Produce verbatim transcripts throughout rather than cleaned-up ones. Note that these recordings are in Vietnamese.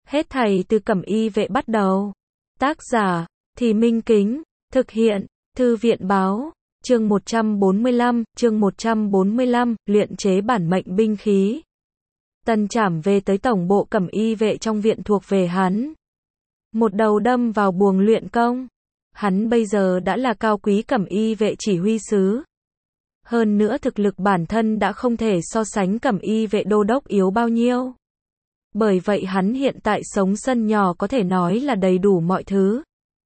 Hết thảy từ Cẩm Y Vệ bắt đầu. Tác giả, Thì Minh Kính, thực hiện, Thư viện báo, chương một trăm bốn mươi lăm, chương một trăm bốn mươi lăm, luyện chế bản mệnh binh khí. Tần Trảm về tới tổng bộ Cẩm Y Vệ trong viện thuộc về hắn. Một đầu đâm vào buồng luyện công. Hắn bây giờ đã là cao quý Cẩm Y Vệ chỉ huy sứ. Hơn nữa thực lực bản thân đã không thể so sánh Cẩm Y Vệ đô đốc yếu bao nhiêu. Bởi vậy hắn hiện tại sống sân nhỏ có thể nói là đầy đủ mọi thứ.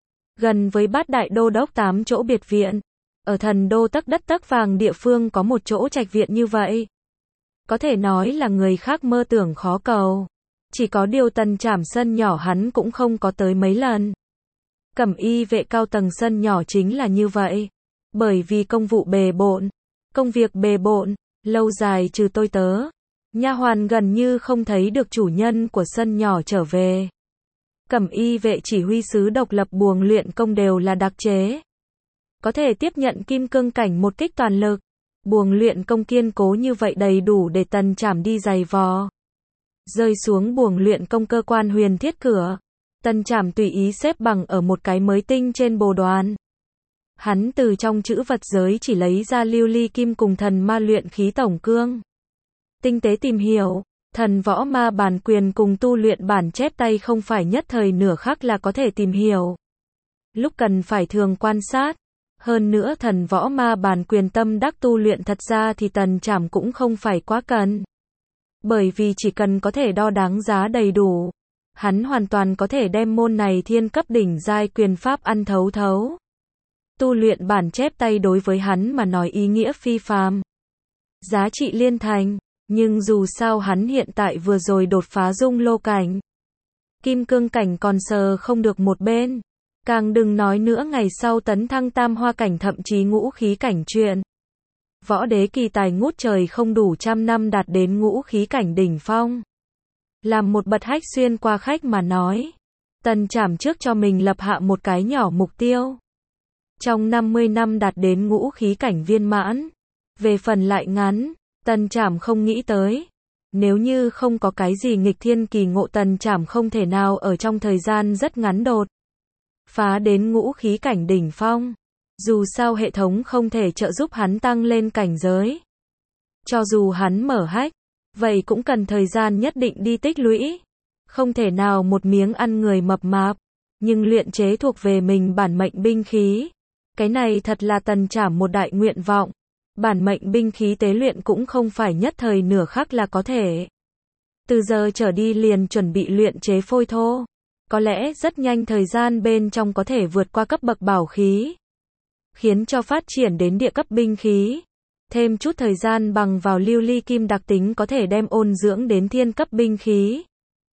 Gần với bát đại đô đốc tám chỗ biệt viện. Ở thần đô tấc đất tấc vàng địa phương có một chỗ trạch viện như vậy. Có thể nói là người khác mơ tưởng khó cầu. Chỉ có điều Tần Trảm sân nhỏ hắn cũng không có tới mấy lần. Cẩm Y Vệ cao tầng sân nhỏ chính là như vậy. Bởi vì công vụ bề bộn, công việc bề bộn, lâu dài trừ tôi tớ, nha hoàn gần như không thấy được chủ nhân của sân nhỏ trở về. Cẩm Y Vệ chỉ huy sứ độc lập buồng luyện công đều là đặc chế. Có thể tiếp nhận kim cương cảnh một kích toàn lực. Buồng luyện công kiên cố như vậy đầy đủ để Tần Trảm đi giày vò. Rơi xuống buồng luyện công cơ quan huyền thiết cửa. Tần Trảm tùy ý xếp bằng ở một cái mới tinh trên bồ đoàn. Hắn từ trong chữ vật giới chỉ lấy ra lưu ly kim cùng thần ma luyện khí tổng cương. Tinh tế tìm hiểu, thần võ ma bản quyền cùng tu luyện bản chép tay không phải nhất thời nửa khắc là có thể tìm hiểu. Lúc cần phải thường quan sát. Hơn nữa thần võ ma bản quyền tâm đắc tu luyện thật ra thì Tần Trảm cũng không phải quá cần. Bởi vì chỉ cần có thể đo đáng giá đầy đủ. Hắn hoàn toàn có thể đem môn này thiên cấp đỉnh giai quyền pháp ăn thấu thấu. Tu luyện bản chép tay đối với hắn mà nói ý nghĩa phi phàm. Giá trị liên thành, nhưng dù sao hắn hiện tại vừa rồi đột phá dung lô cảnh. Kim cương cảnh còn sờ không được một bên. Càng đừng nói nữa ngày sau tấn thăng tam hoa cảnh thậm chí ngũ khí cảnh chuyện. Võ đế kỳ tài ngút trời không đủ trăm năm đạt đến ngũ khí cảnh đỉnh phong. Làm một bậc hách xuyên qua khách mà nói. Tần Trảm trước cho mình lập hạ một cái nhỏ mục tiêu. Trong năm mươi năm đạt đến ngũ khí cảnh viên mãn. Về phần lại ngắn, Tần Trảm không nghĩ tới. Nếu như không có cái gì nghịch thiên kỳ ngộ Tần Trảm không thể nào ở trong thời gian rất ngắn đột phá đến ngũ khí cảnh đỉnh phong. Dù sao hệ thống không thể trợ giúp hắn tăng lên cảnh giới. Cho dù hắn mở hách, vậy cũng cần thời gian nhất định đi tích lũy. Không thể nào một miếng ăn người mập mạp. Nhưng luyện chế thuộc về mình bản mệnh binh khí. Cái này thật là Tần Trảm một đại nguyện vọng. Bản mệnh binh khí tế luyện cũng không phải nhất thời nửa khắc là có thể. Từ giờ trở đi liền chuẩn bị luyện chế phôi thô. Có lẽ rất nhanh thời gian bên trong có thể vượt qua cấp bậc bảo khí. Khiến cho phát triển đến địa cấp binh khí. Thêm chút thời gian bằng vào lưu ly kim đặc tính có thể đem ôn dưỡng đến thiên cấp binh khí.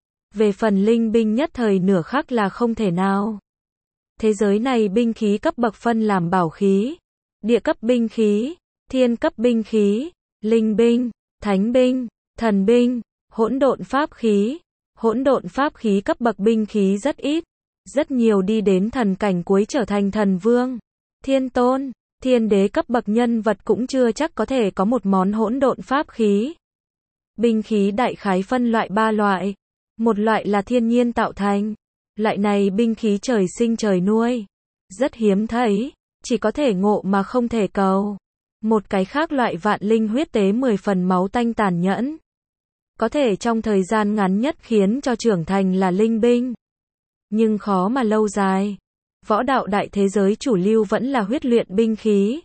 Về phần linh binh nhất thời nửa khắc là không thể nào. Thế giới này binh khí cấp bậc phân làm bảo khí, địa cấp binh khí, thiên cấp binh khí, linh binh, thánh binh, thần binh, hỗn độn pháp khí. Hỗn độn pháp khí cấp bậc binh khí rất ít, rất nhiều đi đến thần cảnh cuối trở thành thần vương, thiên tôn, thiên đế cấp bậc nhân vật cũng chưa chắc có thể có một món hỗn độn pháp khí. Binh khí đại khái phân loại ba loại, một loại là thiên nhiên tạo thành, loại này binh khí trời sinh trời nuôi, rất hiếm thấy, chỉ có thể ngộ mà không thể cầu. Một cái khác loại vạn linh huyết tế mười phần máu tanh tàn nhẫn. Có thể trong thời gian ngắn nhất khiến cho trưởng thành là linh binh. Nhưng khó mà lâu dài. Võ đạo đại thế giới chủ lưu vẫn là huyết luyện binh khí.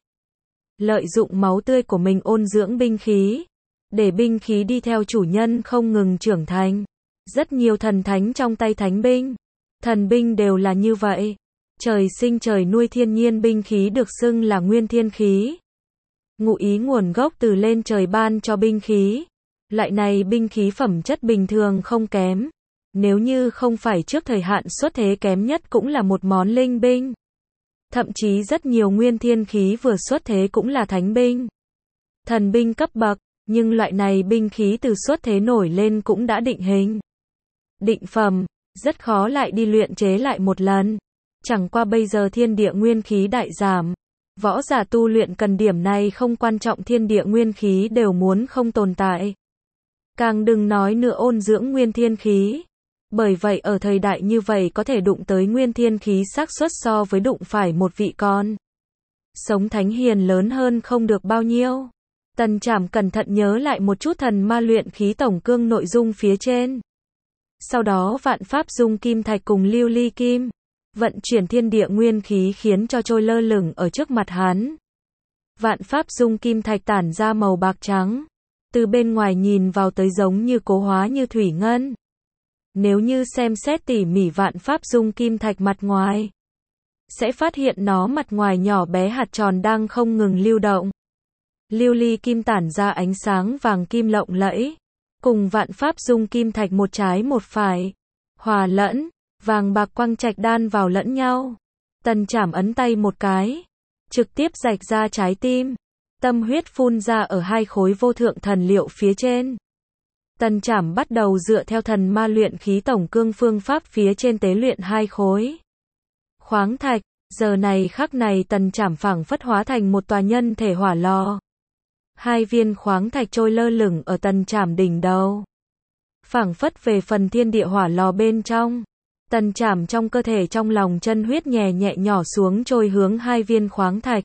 Lợi dụng máu tươi của mình ôn dưỡng binh khí. Để binh khí đi theo chủ nhân không ngừng trưởng thành. Rất nhiều thần thánh trong tay thánh binh. Thần binh đều là như vậy. Trời sinh trời nuôi thiên nhiên binh khí được xưng là nguyên thiên khí. Ngụ ý nguồn gốc từ lên trời ban cho binh khí. Loại này binh khí phẩm chất bình thường không kém. Nếu như không phải trước thời hạn xuất thế kém nhất cũng là một món linh binh. Thậm chí rất nhiều nguyên thiên khí vừa xuất thế cũng là thánh binh. Thần binh cấp bậc, nhưng loại này binh khí từ xuất thế nổi lên cũng đã định hình. Định phẩm, rất khó lại đi luyện chế lại một lần. Chẳng qua bây giờ thiên địa nguyên khí đại giảm. Võ giả tu luyện cần điểm này không quan trọng thiên địa nguyên khí đều muốn không tồn tại. Càng đừng nói nữa ôn dưỡng nguyên thiên khí. Bởi vậy ở thời đại như vậy có thể đụng tới nguyên thiên khí xác suất so với đụng phải một vị con sống thánh hiền lớn hơn không được bao nhiêu. Tần Trảm cẩn thận nhớ lại một chút thần ma luyện khí tổng cương nội dung phía trên. Sau đó vạn pháp dung kim thạch cùng lưu ly kim, vận chuyển thiên địa nguyên khí khiến cho trôi lơ lửng ở trước mặt hắn. Vạn pháp dung kim thạch tản ra màu bạc trắng, từ bên ngoài nhìn vào tới giống như cố hóa như thủy ngân. Nếu như xem xét tỉ mỉ vạn pháp dung kim thạch mặt ngoài, sẽ phát hiện nó mặt ngoài nhỏ bé hạt tròn đang không ngừng lưu động. Lưu ly kim tản ra ánh sáng vàng kim lộng lẫy, cùng vạn pháp dung kim thạch một trái một phải, hòa lẫn, vàng bạc quang trạch đan vào lẫn nhau. Tần Trảm ấn tay một cái, trực tiếp rạch ra trái tim, tâm huyết phun ra ở hai khối vô thượng thần liệu phía trên. Tần Trảm bắt đầu dựa theo thần ma luyện khí tổng cương phương pháp phía trên tế luyện hai khối khoáng thạch. Giờ này khắc này Tần Trảm phảng phất hóa thành một tòa nhân thể hỏa lò. Hai viên khoáng thạch trôi lơ lửng ở Tần Trảm đỉnh đầu, phảng phất về phần thiên địa hỏa lò bên trong. Tần Trảm trong cơ thể trong lòng chân huyết nhẹ nhẹ nhỏ xuống trôi hướng hai viên khoáng thạch.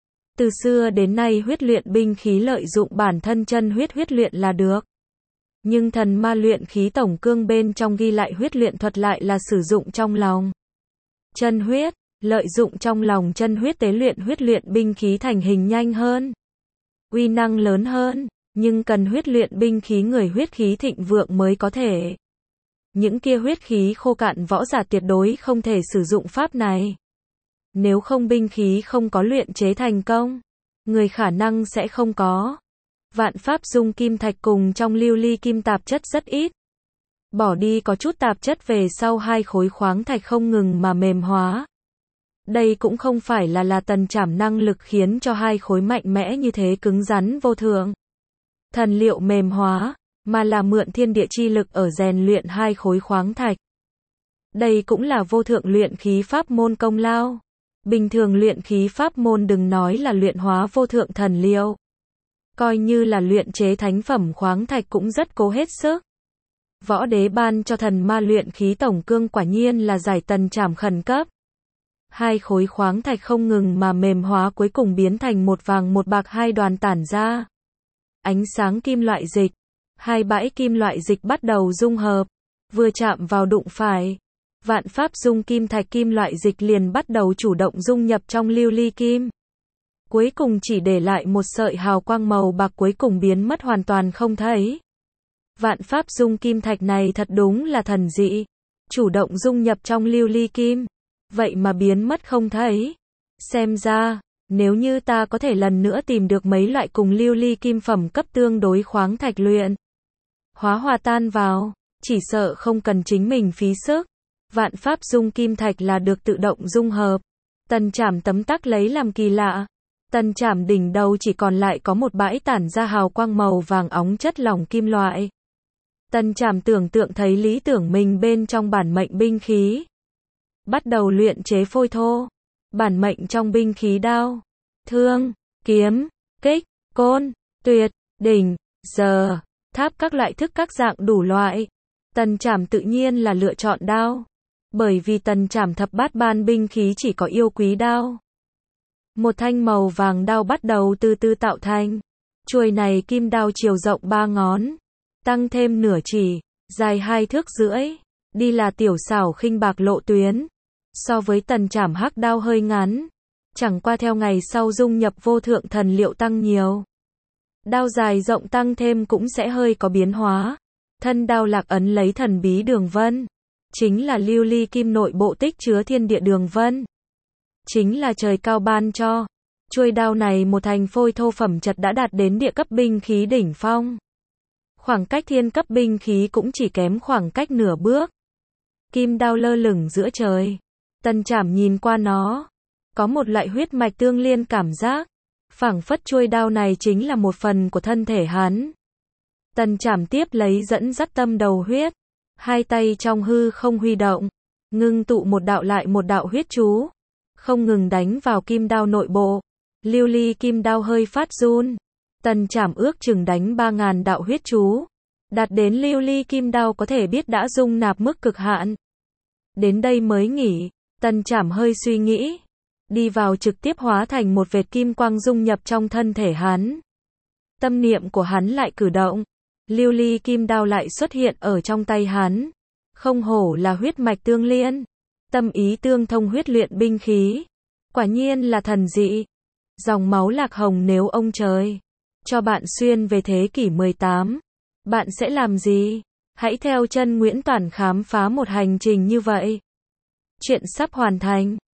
Từ xưa đến nay huyết luyện binh khí lợi dụng bản thân chân huyết huyết luyện là được. Nhưng thần ma luyện khí tổng cương bên trong ghi lại huyết luyện thuật lại là sử dụng trong lòng chân huyết, lợi dụng trong lòng chân huyết tế luyện huyết luyện binh khí thành hình nhanh hơn, uy năng lớn hơn, nhưng cần huyết luyện binh khí người huyết khí thịnh vượng mới có thể. Những kia huyết khí khô cạn võ giả tuyệt đối không thể sử dụng pháp này. Nếu không binh khí không có luyện chế thành công, người khả năng sẽ không có. Vạn pháp dung kim thạch cùng trong lưu ly kim tạp chất rất ít. Bỏ đi có chút tạp chất về sau hai khối khoáng thạch không ngừng mà mềm hóa. Đây cũng không phải là là Tần Trảm năng lực khiến cho hai khối mạnh mẽ như thế cứng rắn vô thượng thần liệu mềm hóa, mà là mượn thiên địa chi lực ở rèn luyện hai khối khoáng thạch. Đây cũng là vô thượng luyện khí pháp môn công lao. Bình thường luyện khí pháp môn đừng nói là luyện hóa vô thượng thần liệu, coi như là luyện chế thánh phẩm khoáng thạch cũng rất cố hết sức. Võ đế ban cho thần ma luyện khí tổng cương quả nhiên là giải Tần Trảm khẩn cấp. Hai khối khoáng thạch không ngừng mà mềm hóa cuối cùng biến thành một vàng một bạc hai đoàn tản ra ánh sáng kim loại dịch. Hai bãi kim loại dịch bắt đầu dung hợp, vừa chạm vào đụng phải, vạn pháp dung kim thạch kim loại dịch liền bắt đầu chủ động dung nhập trong lưu ly kim. Cuối cùng chỉ để lại một sợi hào quang màu bạc cuối cùng biến mất hoàn toàn không thấy. Vạn pháp dung kim thạch này thật đúng là thần dị, chủ động dung nhập trong lưu ly kim, vậy mà biến mất không thấy. Xem ra, nếu như ta có thể lần nữa tìm được mấy loại cùng lưu ly kim phẩm cấp tương đối khoáng thạch luyện hóa hòa tan vào, chỉ sợ không cần chính mình phí sức. Vạn pháp dung kim thạch là được tự động dung hợp. Tần Trảm tấm tắc lấy làm kỳ lạ. Tần Trảm đỉnh đầu chỉ còn lại có một bãi tản ra hào quang màu vàng óng chất lỏng kim loại. Tần Trảm tưởng tượng thấy lý tưởng mình bên trong bản mệnh binh khí, bắt đầu luyện chế phôi thô. Bản mệnh trong binh khí đao, thương, kiếm, kích, côn, tuyệt, đỉnh, giờ, tháp các loại thức các dạng đủ loại. Tần Trảm tự nhiên là lựa chọn đao, bởi vì Tần Trảm thập bát ban binh khí chỉ có yêu quý đao. Một thanh màu vàng đao bắt đầu từ từ tạo thành. Chuôi này kim đao chiều rộng ba ngón, tăng thêm nửa chỉ, dài hai thước rưỡi, đi là tiểu xảo khinh bạc lộ tuyến. So với Tần Trảm hắc đao hơi ngắn, chẳng qua theo ngày sau dung nhập vô thượng thần liệu tăng nhiều, đao dài rộng tăng thêm cũng sẽ hơi có biến hóa. Thân đao lạc ấn lấy thần bí đường vân, chính là lưu ly kim nội bộ tích chứa thiên địa đường vân, chính là trời cao ban cho. Chuôi đao này một thành phôi thô phẩm chất đã đạt đến địa cấp binh khí đỉnh phong. Khoảng cách thiên cấp binh khí cũng chỉ kém khoảng cách nửa bước. Kim đao lơ lửng giữa trời. Tần Trảm nhìn qua nó, có một loại huyết mạch tương liên cảm giác, phảng phất chuôi đao này chính là một phần của thân thể hắn. Tần Trảm tiếp lấy dẫn dắt tâm đầu huyết, hai tay trong hư không huy động, ngưng tụ một đạo lại một đạo huyết chú, không ngừng đánh vào kim đao nội bộ. Lưu ly kim đao hơi phát run. Tần Trảm ước chừng đánh ba ngàn đạo huyết chú, Đạt đến lưu ly kim đao có thể biết đã dung nạp mức cực hạn. Đến đây mới nghỉ, Tân Trảm hơi suy nghĩ. Đi vào trực tiếp hóa thành một vệt kim quang dung nhập trong thân thể hắn. Tâm niệm của hắn lại cử động. Lưu ly kim đao lại xuất hiện ở trong tay hắn. Không hổ là huyết mạch tương liên. Tâm ý tương thông huyết luyện binh khí. Quả nhiên là thần dị. Dòng máu lạc hồng nếu ông trời cho bạn xuyên về thế kỷ mười tám, bạn sẽ làm gì? Hãy theo chân Nguyễn Toản khám phá một hành trình như vậy. Chuyện sắp hoàn thành.